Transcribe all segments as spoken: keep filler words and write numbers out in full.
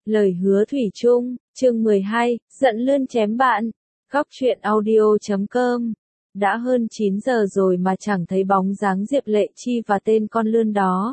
Lời hứa thủy chung, chương mười hai, giận lươn chém bạn. Góc truyện audio chấm com. Đã hơn chín giờ rồi mà chẳng thấy bóng dáng Diệp Lệ Chi và tên con lươn đó.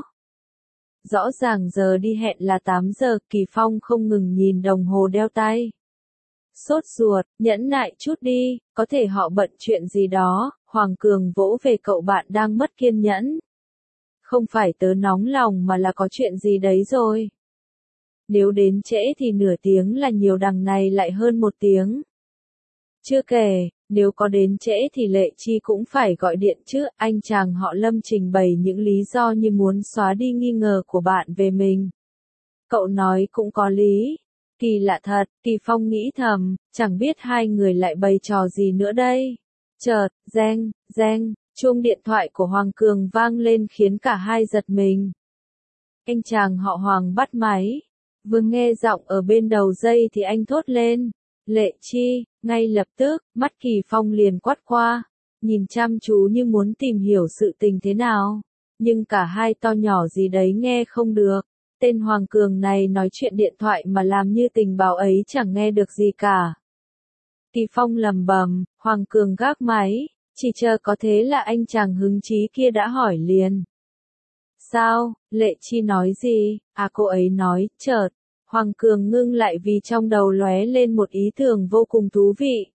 Rõ ràng giờ đi hẹn là tám giờ, Kỳ Phong không ngừng nhìn đồng hồ đeo tay. Sốt ruột, nhẫn nại chút đi, có thể họ bận chuyện gì đó. Hoàng Cường vỗ về cậu bạn đang mất kiên nhẫn. Không phải tớ nóng lòng mà là có chuyện gì đấy rồi. Nếu đến trễ thì nửa tiếng là nhiều, đằng này lại hơn một tiếng. Chưa kể, nếu có đến trễ thì Lệ Chi cũng phải gọi điện chứ. Anh chàng họ Lâm trình bày những lý do như muốn xóa đi nghi ngờ của bạn về mình. Cậu nói cũng có lý. Kỳ lạ thật, Kỳ Phong nghĩ thầm, chẳng biết hai người lại bày trò gì nữa đây. Chợt, reng, reng, chuông điện thoại của Hoàng Cường vang lên khiến cả hai giật mình. Anh chàng họ Hoàng bắt máy. Vừa nghe giọng ở bên đầu dây thì anh thốt lên. Lệ Chi, ngay lập tức, mắt Kỳ Phong liền quát qua. Nhìn chăm chú như muốn tìm hiểu sự tình thế nào. Nhưng cả hai to nhỏ gì đấy nghe không được. Tên Hoàng Cường này nói chuyện điện thoại mà làm như tình báo ấy chẳng nghe được gì cả. Kỳ Phong lầm bầm, Hoàng Cường gác máy. Chỉ chờ có thế là anh chàng hứng chí kia đã hỏi liền. Sao, Lệ Chi nói gì? À, cô ấy nói, chợt. Hoàng Cường ngưng lại vì trong đầu lóe lên một ý tưởng vô cùng thú vị.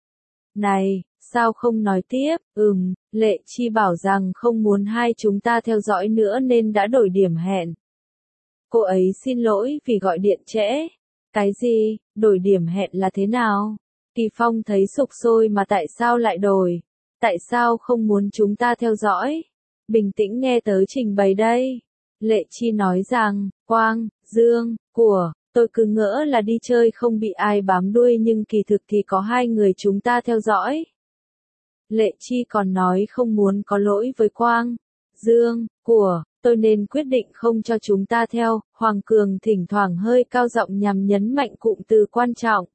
Này, sao không nói tiếp? Ừm, Lệ Chi bảo rằng không muốn hai chúng ta theo dõi nữa nên đã đổi điểm hẹn. Cô ấy xin lỗi vì gọi điện trễ. Cái gì, đổi điểm hẹn là thế nào? Kỳ Phong thấy sục sôi mà tại sao lại đổi? Tại sao không muốn chúng ta theo dõi? Bình tĩnh nghe tớ trình bày đây. Lệ Chi nói rằng, Quang, Dương, của, tôi cứ ngỡ là đi chơi không bị ai bám đuôi nhưng kỳ thực thì có hai người chúng ta theo dõi. Lệ Chi còn nói không muốn có lỗi với Quang, Dương, của, tôi nên quyết định không cho chúng ta theo. Hoàng Cường thỉnh thoảng hơi cao giọng nhằm nhấn mạnh cụm từ quan trọng.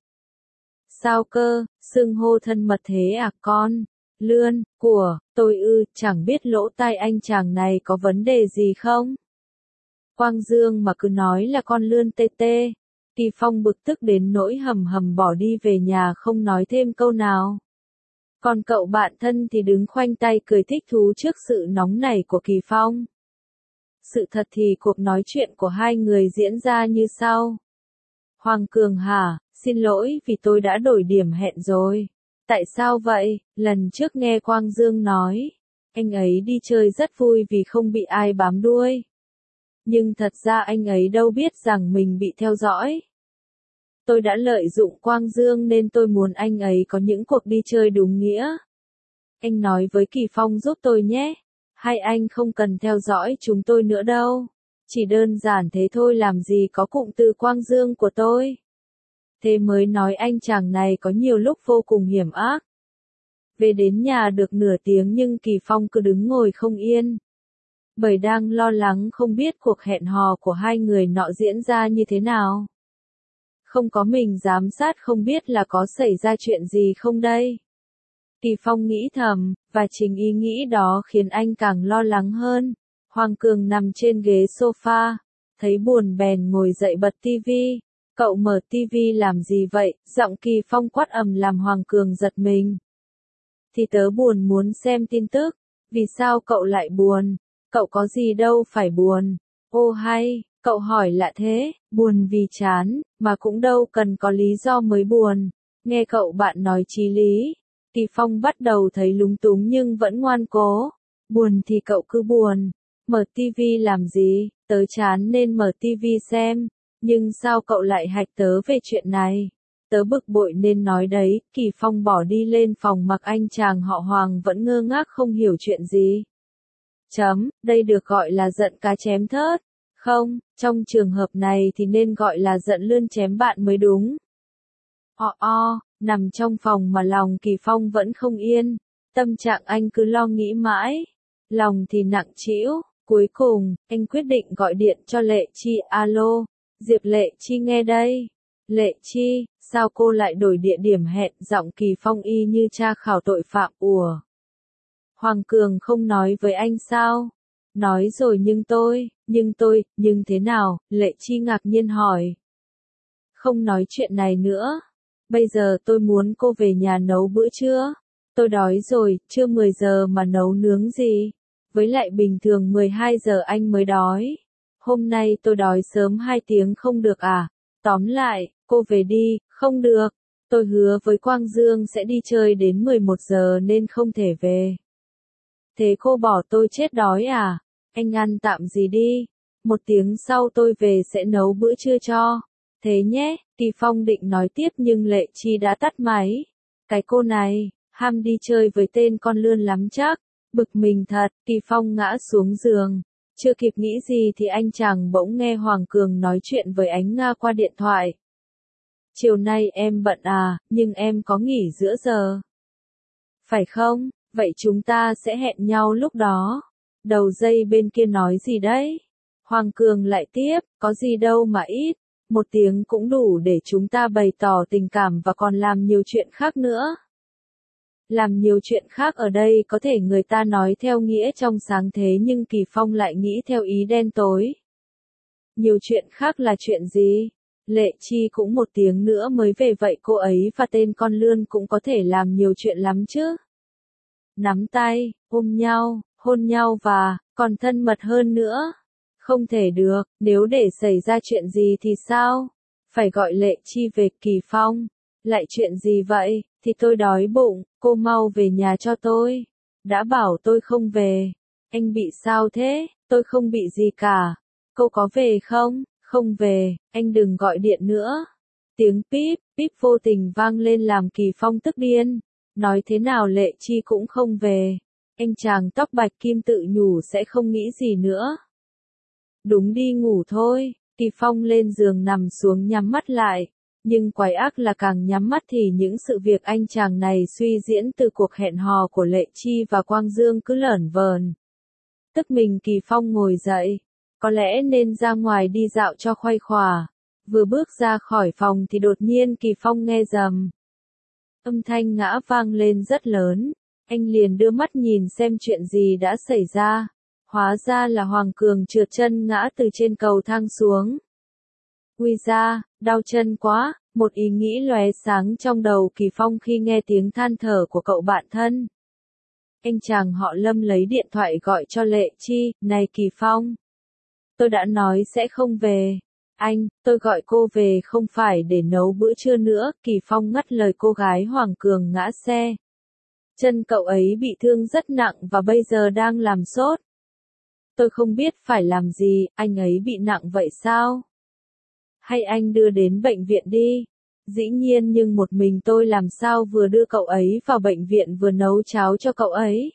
Sao cơ, xưng hô thân mật thế à con? Lươn, của, tôi ư, chẳng biết lỗ tai anh chàng này có vấn đề gì không? Quang Dương mà cứ nói là con lươn tê tê. Kỳ Phong bực tức đến nỗi hầm hầm bỏ đi về nhà không nói thêm câu nào. Còn cậu bạn thân thì đứng khoanh tay cười thích thú trước sự nóng nảy của Kỳ Phong. Sự thật thì cuộc nói chuyện của hai người diễn ra như sau. Hoàng Cường hả, xin lỗi vì tôi đã đổi điểm hẹn rồi. Tại sao vậy? Lần trước nghe Quang Dương nói, anh ấy đi chơi rất vui vì không bị ai bám đuôi. Nhưng thật ra anh ấy đâu biết rằng mình bị theo dõi. Tôi đã lợi dụng Quang Dương nên tôi muốn anh ấy có những cuộc đi chơi đúng nghĩa. Anh nói với Kỳ Phong giúp tôi nhé. Hay anh không cần theo dõi chúng tôi nữa đâu. Chỉ đơn giản thế thôi, làm gì có cụm từ Quang Dương của tôi. Thế mới nói anh chàng này có nhiều lúc vô cùng hiểm ác. Về đến nhà được nửa tiếng nhưng Kỳ Phong cứ đứng ngồi không yên. Bởi đang lo lắng không biết cuộc hẹn hò của hai người nọ diễn ra như thế nào. Không có mình giám sát không biết là có xảy ra chuyện gì không đây. Kỳ Phong nghĩ thầm, và chính ý nghĩ đó khiến anh càng lo lắng hơn. Hoàng Cường nằm trên ghế sofa, thấy buồn bèn ngồi dậy bật tivi. Cậu mở tivi làm gì vậy? Giọng Kỳ Phong quát ầm làm Hoàng Cường giật mình. Thì tớ buồn muốn xem tin tức. Vì sao cậu lại buồn? Cậu có gì đâu phải buồn. Ô hay, cậu hỏi lạ thế, buồn vì chán, mà cũng đâu cần có lý do mới buồn. Nghe cậu bạn nói chí lý. Kỳ Phong bắt đầu thấy lúng túng nhưng vẫn ngoan cố. Buồn thì cậu cứ buồn. Mở tivi làm gì? Tớ chán nên mở tivi xem. Nhưng sao cậu lại hạch tớ về chuyện này? Tớ bực bội nên nói đấy. Kỳ Phong bỏ đi lên phòng mặc anh chàng họ Hoàng vẫn ngơ ngác không hiểu chuyện gì. Chấm, đây được gọi là giận cá chém thớt. Không, trong trường hợp này thì nên gọi là giận lươn chém bạn mới đúng. O o, nằm trong phòng mà lòng Kỳ Phong vẫn không yên. Tâm trạng anh cứ lo nghĩ mãi. Lòng thì nặng trĩu. Cuối cùng, anh quyết định gọi điện cho Lệ Chi. Alo, Diệp Lệ Chi nghe đây. Lệ Chi, sao cô lại đổi địa điểm hẹn? Giọng Kỳ Phong y như tra khảo tội phạm. Ủa? Hoàng Cường không nói với anh sao? Nói rồi nhưng tôi, nhưng tôi, nhưng thế nào? Lệ Chi ngạc nhiên hỏi. Không nói chuyện này nữa. Bây giờ tôi muốn cô về nhà nấu bữa trưa. Tôi đói rồi, chưa mười giờ mà nấu nướng gì. Với lại bình thường mười hai giờ anh mới đói. Hôm nay tôi đói sớm hai tiếng không được à? Tóm lại, cô về đi, không được. Tôi hứa với Quang Dương sẽ đi chơi đến mười một giờ nên không thể về. Thế cô bỏ tôi chết đói à? Anh ăn tạm gì đi. Một tiếng sau tôi về sẽ nấu bữa trưa cho. Thế nhé, Kỳ Phong định nói tiếp nhưng Lệ Chi đã tắt máy. Cái cô này, ham đi chơi với tên con lươn lắm chắc. Bực mình thật, Kỳ Phong ngã xuống giường. Chưa kịp nghĩ gì thì anh chàng bỗng nghe Hoàng Cường nói chuyện với Ánh Nga qua điện thoại. Chiều nay em bận à, nhưng em có nghỉ giữa giờ. Phải không? Vậy chúng ta sẽ hẹn nhau lúc đó. Đầu dây bên kia nói gì đấy? Hoàng Cường lại tiếp, có gì đâu mà ít. Một tiếng cũng đủ để chúng ta bày tỏ tình cảm và còn làm nhiều chuyện khác nữa. Làm nhiều chuyện khác ở đây có thể người ta nói theo nghĩa trong sáng thế nhưng Kỳ Phong lại nghĩ theo ý đen tối. Nhiều chuyện khác là chuyện gì? Lệ Chi cũng một tiếng nữa mới về vậy cô ấy và tên con lươn cũng có thể làm nhiều chuyện lắm chứ. Nắm tay, ôm nhau, hôn nhau và, còn thân mật hơn nữa. Không thể được, nếu để xảy ra chuyện gì thì sao? Phải gọi Lệ Chi về. Kỳ Phong. Lại chuyện gì vậy? Thì tôi đói bụng, cô mau về nhà cho tôi. Đã bảo tôi không về. Anh bị sao thế? Tôi không bị gì cả. Cô có về không? Không về, anh đừng gọi điện nữa. Tiếng píp, píp vô tình vang lên làm Kỳ Phong tức điên. Nói thế nào Lệ Chi cũng không về. Anh chàng tóc bạch kim tự nhủ sẽ không nghĩ gì nữa. Đúng đi ngủ thôi. Kỳ Phong lên giường nằm xuống nhắm mắt lại. Nhưng quái ác là càng nhắm mắt thì những sự việc anh chàng này suy diễn từ cuộc hẹn hò của Lệ Chi và Quang Dương cứ lởn vởn. Tức mình Kỳ Phong ngồi dậy. Có lẽ nên ra ngoài đi dạo cho khuây khỏa. Vừa bước ra khỏi phòng thì đột nhiên Kỳ Phong nghe rầm. Âm thanh ngã vang lên rất lớn. Anh liền đưa mắt nhìn xem chuyện gì đã xảy ra. Hóa ra là Hoàng Cường trượt chân ngã từ trên cầu thang xuống. Ui da, đau chân quá, một ý nghĩ lóe sáng trong đầu Kỳ Phong khi nghe tiếng than thở của cậu bạn thân. Anh chàng họ Lâm lấy điện thoại gọi cho Lệ Chi, này Kỳ Phong. Tôi đã nói sẽ không về. Anh, tôi gọi cô về không phải để nấu bữa trưa nữa. Kỳ Phong ngắt lời cô gái Hoàng Cường ngã xe. Chân cậu ấy bị thương rất nặng và bây giờ đang làm sốt. Tôi không biết phải làm gì, anh ấy bị nặng vậy sao? Hay anh đưa đến bệnh viện đi. Dĩ nhiên nhưng một mình tôi làm sao vừa đưa cậu ấy vào bệnh viện vừa nấu cháo cho cậu ấy.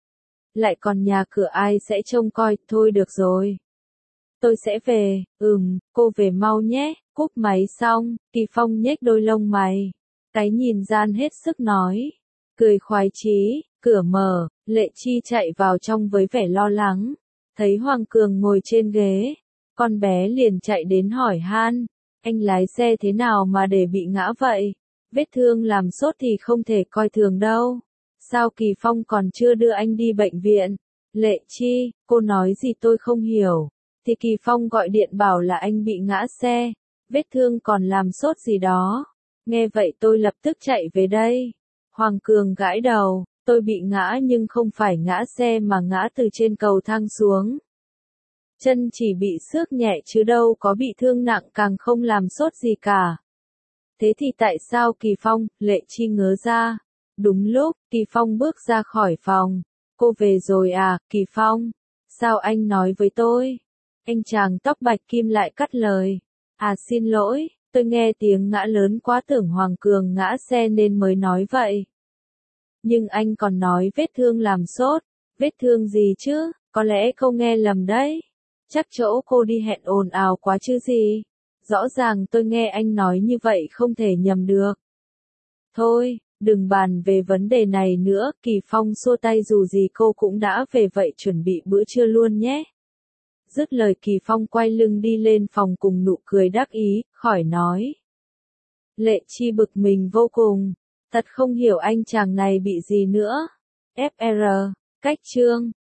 Lại còn nhà cửa ai sẽ trông coi, thôi được rồi. Tôi sẽ về, ừm, cô về mau nhé. Cúp máy xong, Kỳ Phong nhếch đôi lông mày. Cái nhìn gian hết sức nói. Cười khoái chí, cửa mở, Lệ Chi chạy vào trong với vẻ lo lắng. Thấy Hoàng Cường ngồi trên ghế. Con bé liền chạy đến hỏi han. Anh lái xe thế nào mà để bị ngã vậy? Vết thương làm sốt thì không thể coi thường đâu. Sao Kỳ Phong còn chưa đưa anh đi bệnh viện? Lệ Chi, cô nói gì tôi không hiểu. Thì Kỳ Phong gọi điện bảo là anh bị ngã xe. Vết thương còn làm sốt gì đó. Nghe vậy tôi lập tức chạy về đây. Hoàng Cường gãi đầu. Tôi bị ngã nhưng không phải ngã xe mà ngã từ trên cầu thang xuống. Chân chỉ bị xước nhẹ chứ đâu có bị thương nặng càng không làm sốt gì cả. Thế thì tại sao Kỳ Phong? Lệ Chi ngớ ra. Đúng lúc, Kỳ Phong bước ra khỏi phòng. Cô về rồi à, Kỳ Phong? Sao anh nói với tôi? Anh chàng tóc bạch kim lại cắt lời. À xin lỗi, tôi nghe tiếng ngã lớn quá tưởng Hoàng Cường ngã xe nên mới nói vậy. Nhưng anh còn nói vết thương làm sốt. Vết thương gì chứ? Có lẽ cô nghe lầm đấy. Chắc chỗ cô đi hẹn ồn ào quá chứ gì. Rõ ràng tôi nghe anh nói như vậy không thể nhầm được. Thôi, đừng bàn về vấn đề này nữa. Kỳ Phong xua tay dù gì cô cũng đã về vậy chuẩn bị bữa trưa luôn nhé. Dứt lời Kỳ Phong quay lưng đi lên phòng cùng nụ cười đắc ý, khỏi nói. Lệ Chi bực mình vô cùng. Thật không hiểu anh chàng này bị gì nữa. ép rờ, cách chương.